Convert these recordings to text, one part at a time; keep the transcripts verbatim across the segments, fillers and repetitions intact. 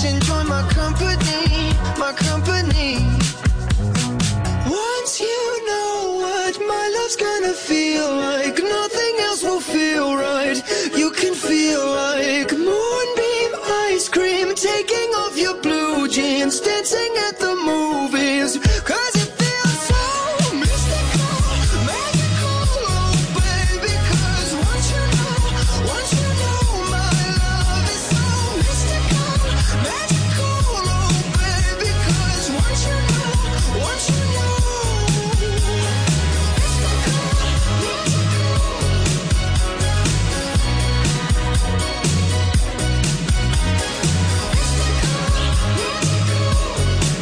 enjoy my company, my company. Once you know what my love's gonna feel like, nothing else will feel right. You can feel like moonbeam ice cream, taking off your blue jeans, dancing at the movies. Cause it feels so mystical, magical, oh baby. Cause once you know, once you know my love is so mystical, magical, oh baby. Cause once you know, once you know, mystical, mystical.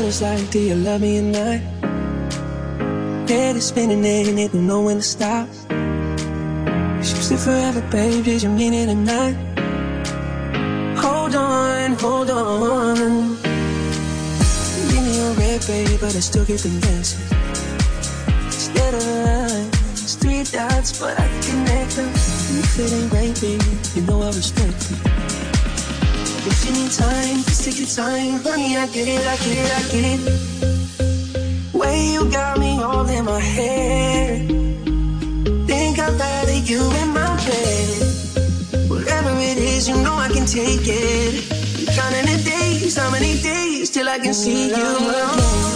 what it's like, do you love me or not? Head is spinning and it don't know when to stop. Is you still forever, babe, did you mean it or not? Hold on, hold on. Give me a red, babe, but I still get the message. Instead of lines, three dots, but I can connect them. If it ain't right, baby, you know I respect it. If you need time, just take your time. Honey, I get it, I get it, I get it. Way you got me all in my head. Think I'd rather you in my bed. Whatever it is, you know I can take it. Counting the days, how many days till I can see you again?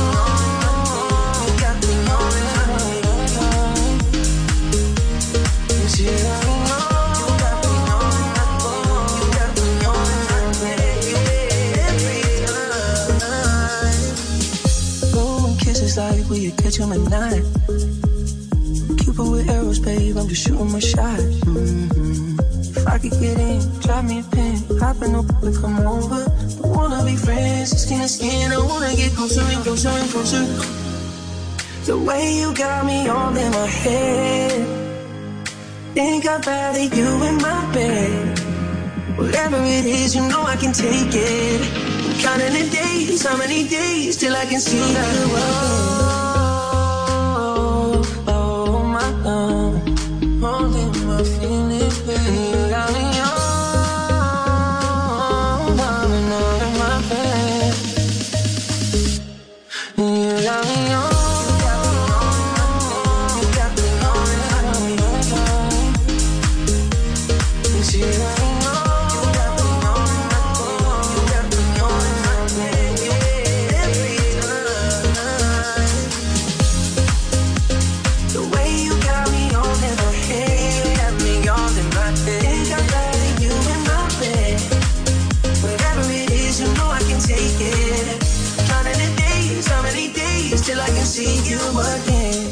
Like we could catch him at night. Keep up with arrows, babe, I'm just shooting my shot. Mm-hmm. If I could get in, drop me a pin, hop in the pool and come over. Don't wanna be friends, skin to skin, I wanna get closer and closer and closer. The way you got me all in my head. Think I'd rather you in my bed. Whatever it is, you know I can take it. Counting the days, how many days till I can see you again? Oh, oh, my love, holding my feelings, baby. You got me all, all in my bed. You got me all. Till I can see you again.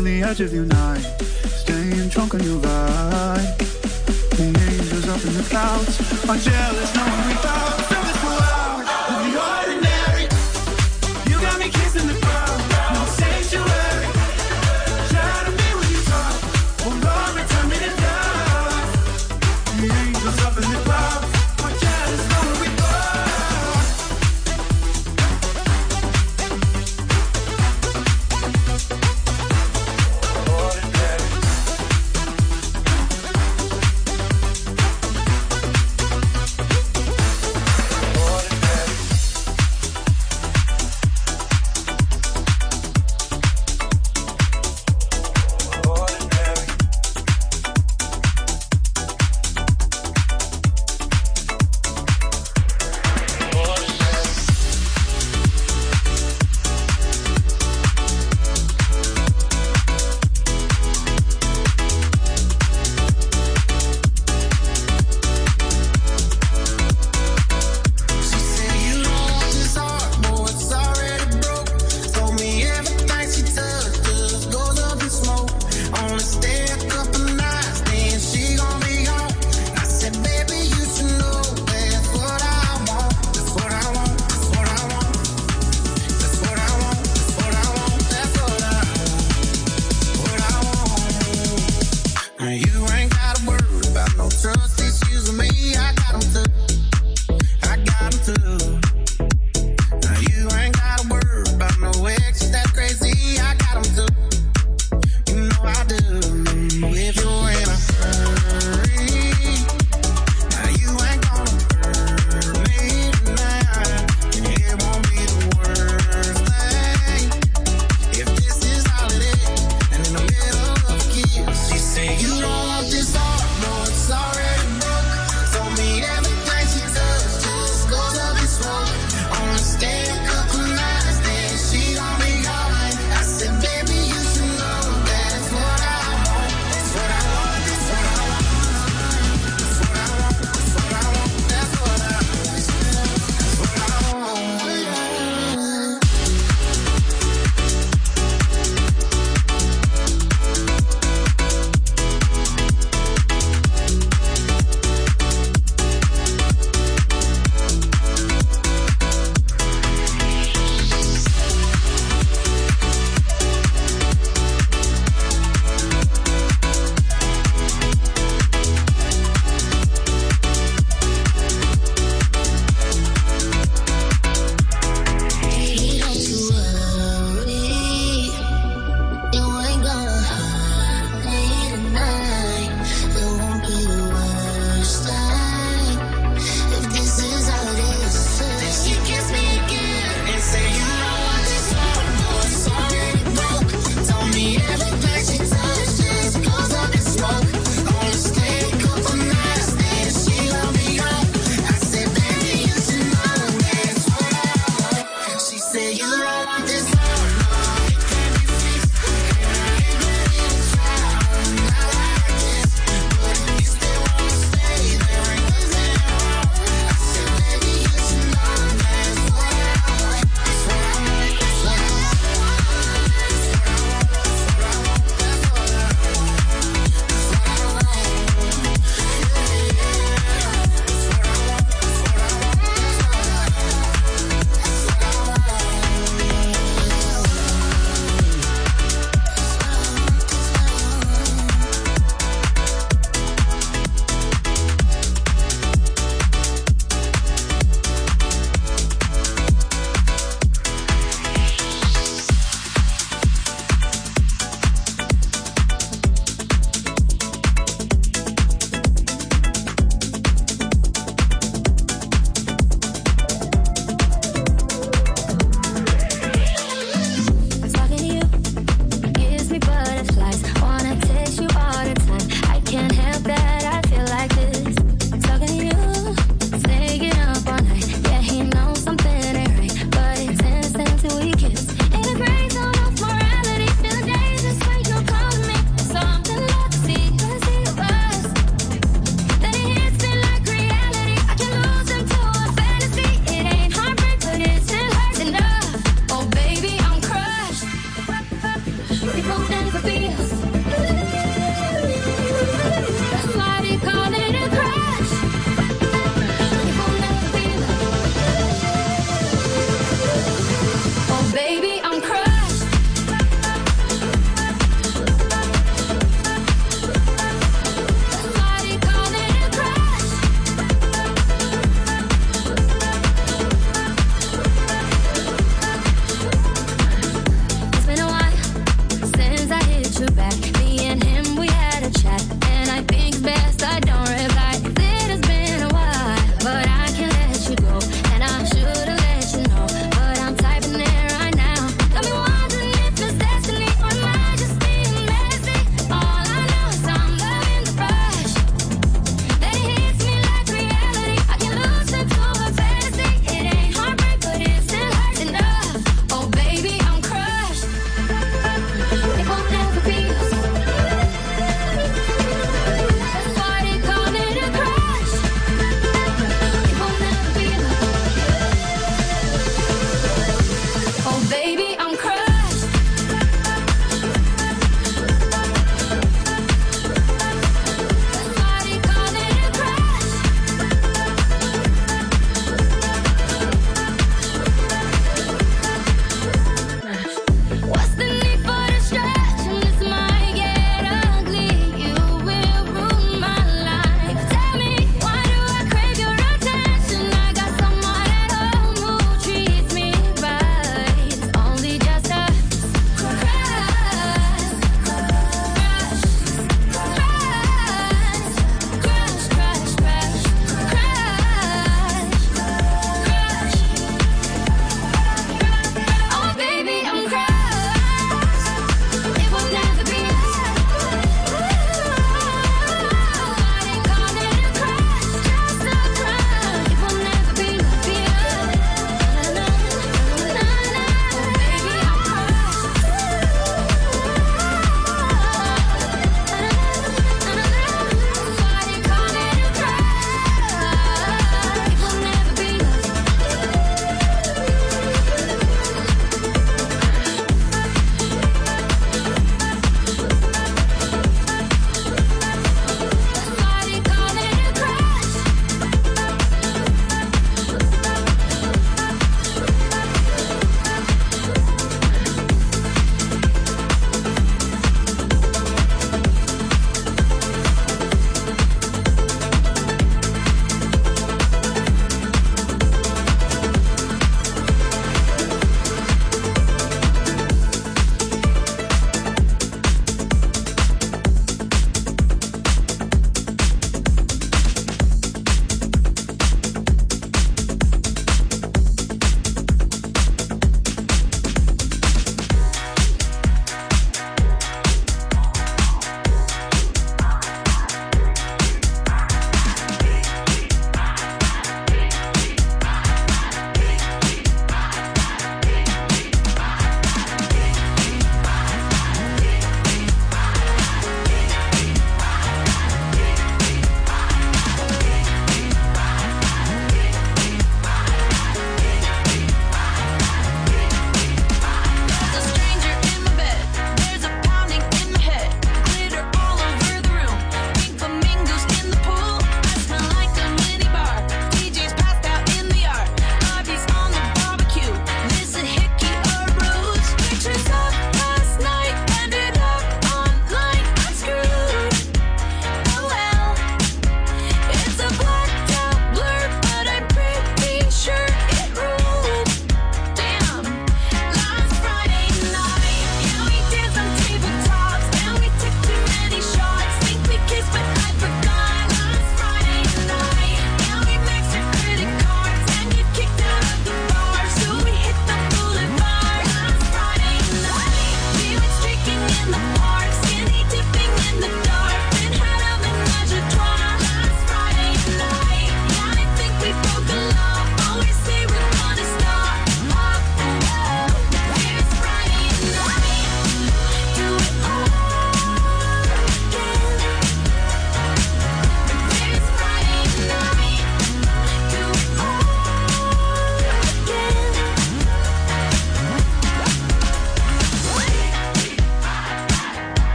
on the edge of your night, staying drunk on your vibe. The angels up in the clouds are jealous, knowing we thought from this world of the ordinary. You got me kissing the ground, no sanctuary. Try to be what you thought, oh Lord, return me to dust. The angels up in the clouds are jealous, knowing we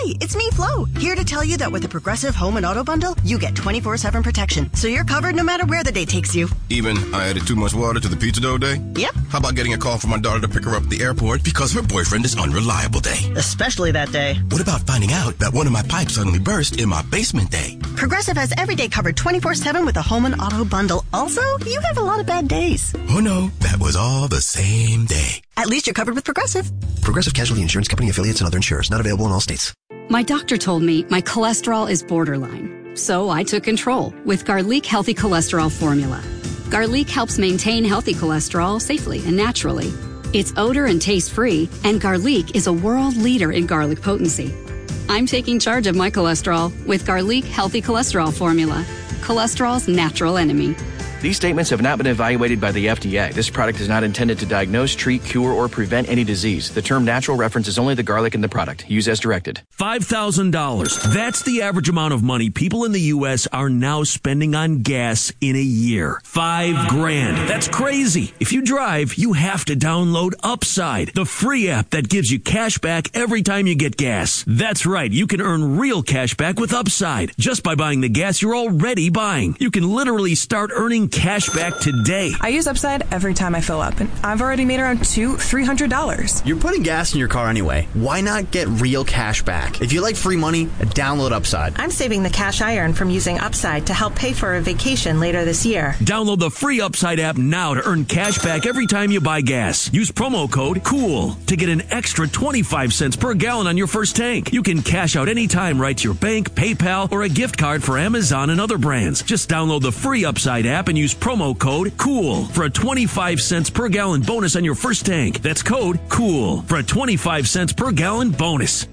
Hi, it's me, Flo, here to tell you that with the Progressive Home and Auto Bundle, you get twenty-four seven protection, so you're covered no matter where the day takes you. Even I added too much water to the pizza dough day? Yep. How about getting a call from my daughter to pick her up at the airport because her boyfriend is unreliable day? Especially that day. What about finding out that one of my pipes suddenly burst in my basement day? Progressive has every day covered twenty-four seven with the Home and Auto Bundle. Also, you have a lot of bad days. Oh no, that was all the same day. At least you're covered with Progressive. Progressive Casualty Insurance Company, affiliates, and other insurers. Not available in all states. My doctor told me my cholesterol is borderline. So I took control with Garlic Healthy Cholesterol Formula. Garlic helps maintain healthy cholesterol safely and naturally. It's odor and taste free, and Garlic is a world leader in garlic potency. I'm taking charge of my cholesterol with Garlic Healthy Cholesterol Formula. Cholesterol's natural enemy. These statements have not been evaluated by the F D A. This product is not intended to diagnose, treat, cure, or prevent any disease. The term natural references only the garlic in the product. Use as directed. five thousand dollars. That's the average amount of money people in the U S are now spending on gas in a year. Five grand. That's crazy. If you drive, you have to download Upside, the free app that gives you cash back every time you get gas. That's right. You can earn real cash back with Upside just by buying the gas you're already buying. You can literally start earning cash back today. I use Upside every time I fill up, and I've already made around two, three hundred dollars. You're putting gas in your car anyway. Why not get real cash back? If you like free money, download Upside. I'm saving the cash I earn from using Upside to help pay for a vacation later this year. Download the free Upside app now to earn cash back every time you buy gas. Use promo code COOL to get an extra twenty-five cents per gallon on your first tank. You can cash out anytime right to your bank, PayPal, or a gift card for Amazon and other brands. Just download the free Upside app and use promo code COOL for a twenty-five cents per gallon bonus on your first tank. That's code COOL for a twenty-five cents per gallon bonus.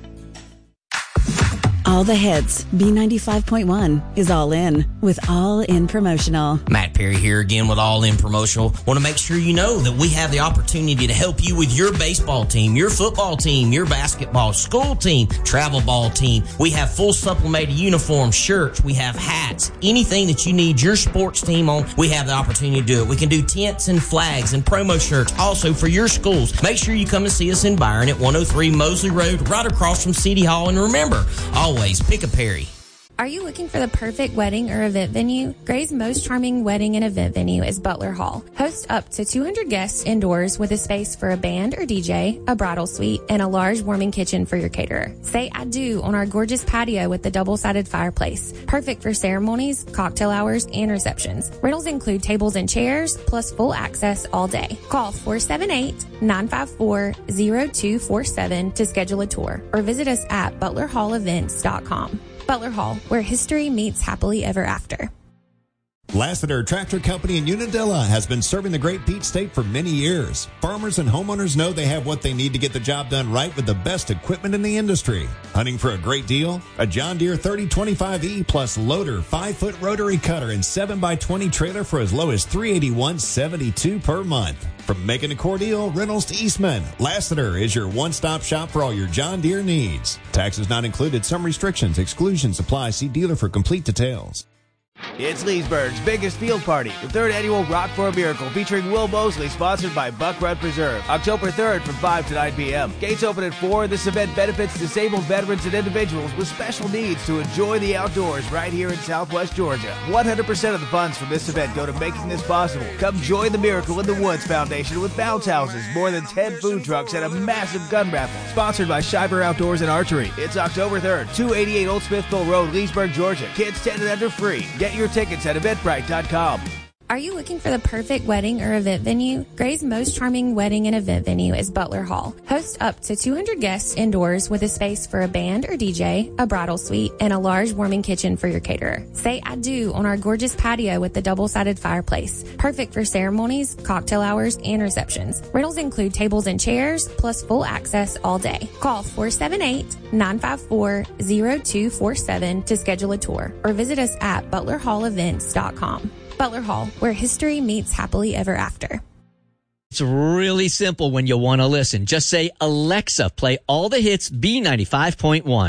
All the hits. B ninety-five point one is All In with All In Promotional. Matt Perry here again with All In Promotional. Want to make sure you know that we have the opportunity to help you with your baseball team, your football team, your basketball, school team, travel ball team. We have full supplemented uniforms, shirts, we have hats, anything that you need your sports team on, we have the opportunity to do it. We can do tents and flags and promo shirts also for your schools. Make sure you come and see us in Byron at one oh three Mosley Road, right across from City Hall. And remember, always pick a Perry. Are you looking for the perfect wedding or event venue? Gray's most charming wedding and event venue is Butler Hall. Host up to two hundred guests indoors with a space for a band or D J, a bridal suite, and a large warming kitchen for your caterer. Say I do on our gorgeous patio with the double-sided fireplace. Perfect for ceremonies, cocktail hours, and receptions. Rentals include tables and chairs, plus full access all day. Call four seven eight, nine five four, zero two four seven to schedule a tour or visit us at butler hall events dot com. Butler Hall, where history meets happily ever after. Lassiter Tractor Company in Unadilla has been serving the Great Peach State for many years. Farmers and homeowners know they have what they need to get the job done right with the best equipment in the industry. Hunting for a great deal? A John Deere thirty twenty-five E plus loader, five foot rotary cutter, and seven by twenty trailer for as low as three hundred eighty-one dollars and seventy-two cents per month. From Macon to Cordele, Reynolds to Eastman, Lassiter is your one-stop shop for all your John Deere needs. Taxes not included. Some restrictions, exclusions apply. See dealer for complete details. It's Leesburg's biggest field party, the third annual Rock for a Miracle, featuring Will Mosley, sponsored by Buck Run Preserve. October third from five to nine p.m. Gates open at four. This event benefits disabled veterans and individuals with special needs to enjoy the outdoors right here in Southwest Georgia. one hundred percent of the funds from this event go to making this possible. Come join the Miracle in the Woods Foundation with bounce houses, more than ten food trucks, and a massive gun raffle. Sponsored by Shiver Outdoors and Archery. It's October third, two eighty-eight Old Smithville Road, Leesburg, Georgia. Kids ten and under free. Get your tickets at eventbrite dot com. Are you looking for the perfect wedding or event venue? Gray's most charming wedding and event venue is Butler Hall. Host up to two hundred guests indoors with a space for a band or D J, a bridal suite, and a large warming kitchen for your caterer. Say I do on our gorgeous patio with the double-sided fireplace. Perfect for ceremonies, cocktail hours, and receptions. Rentals include tables and chairs, plus full access all day. Call four seven eight, nine five four, zero two four seven to schedule a tour or visit us at butler hall events dot com. Butler Hall, where history meets happily ever after. It's really simple when you want to listen. Just say, Alexa, play all the hits B ninety-five point one.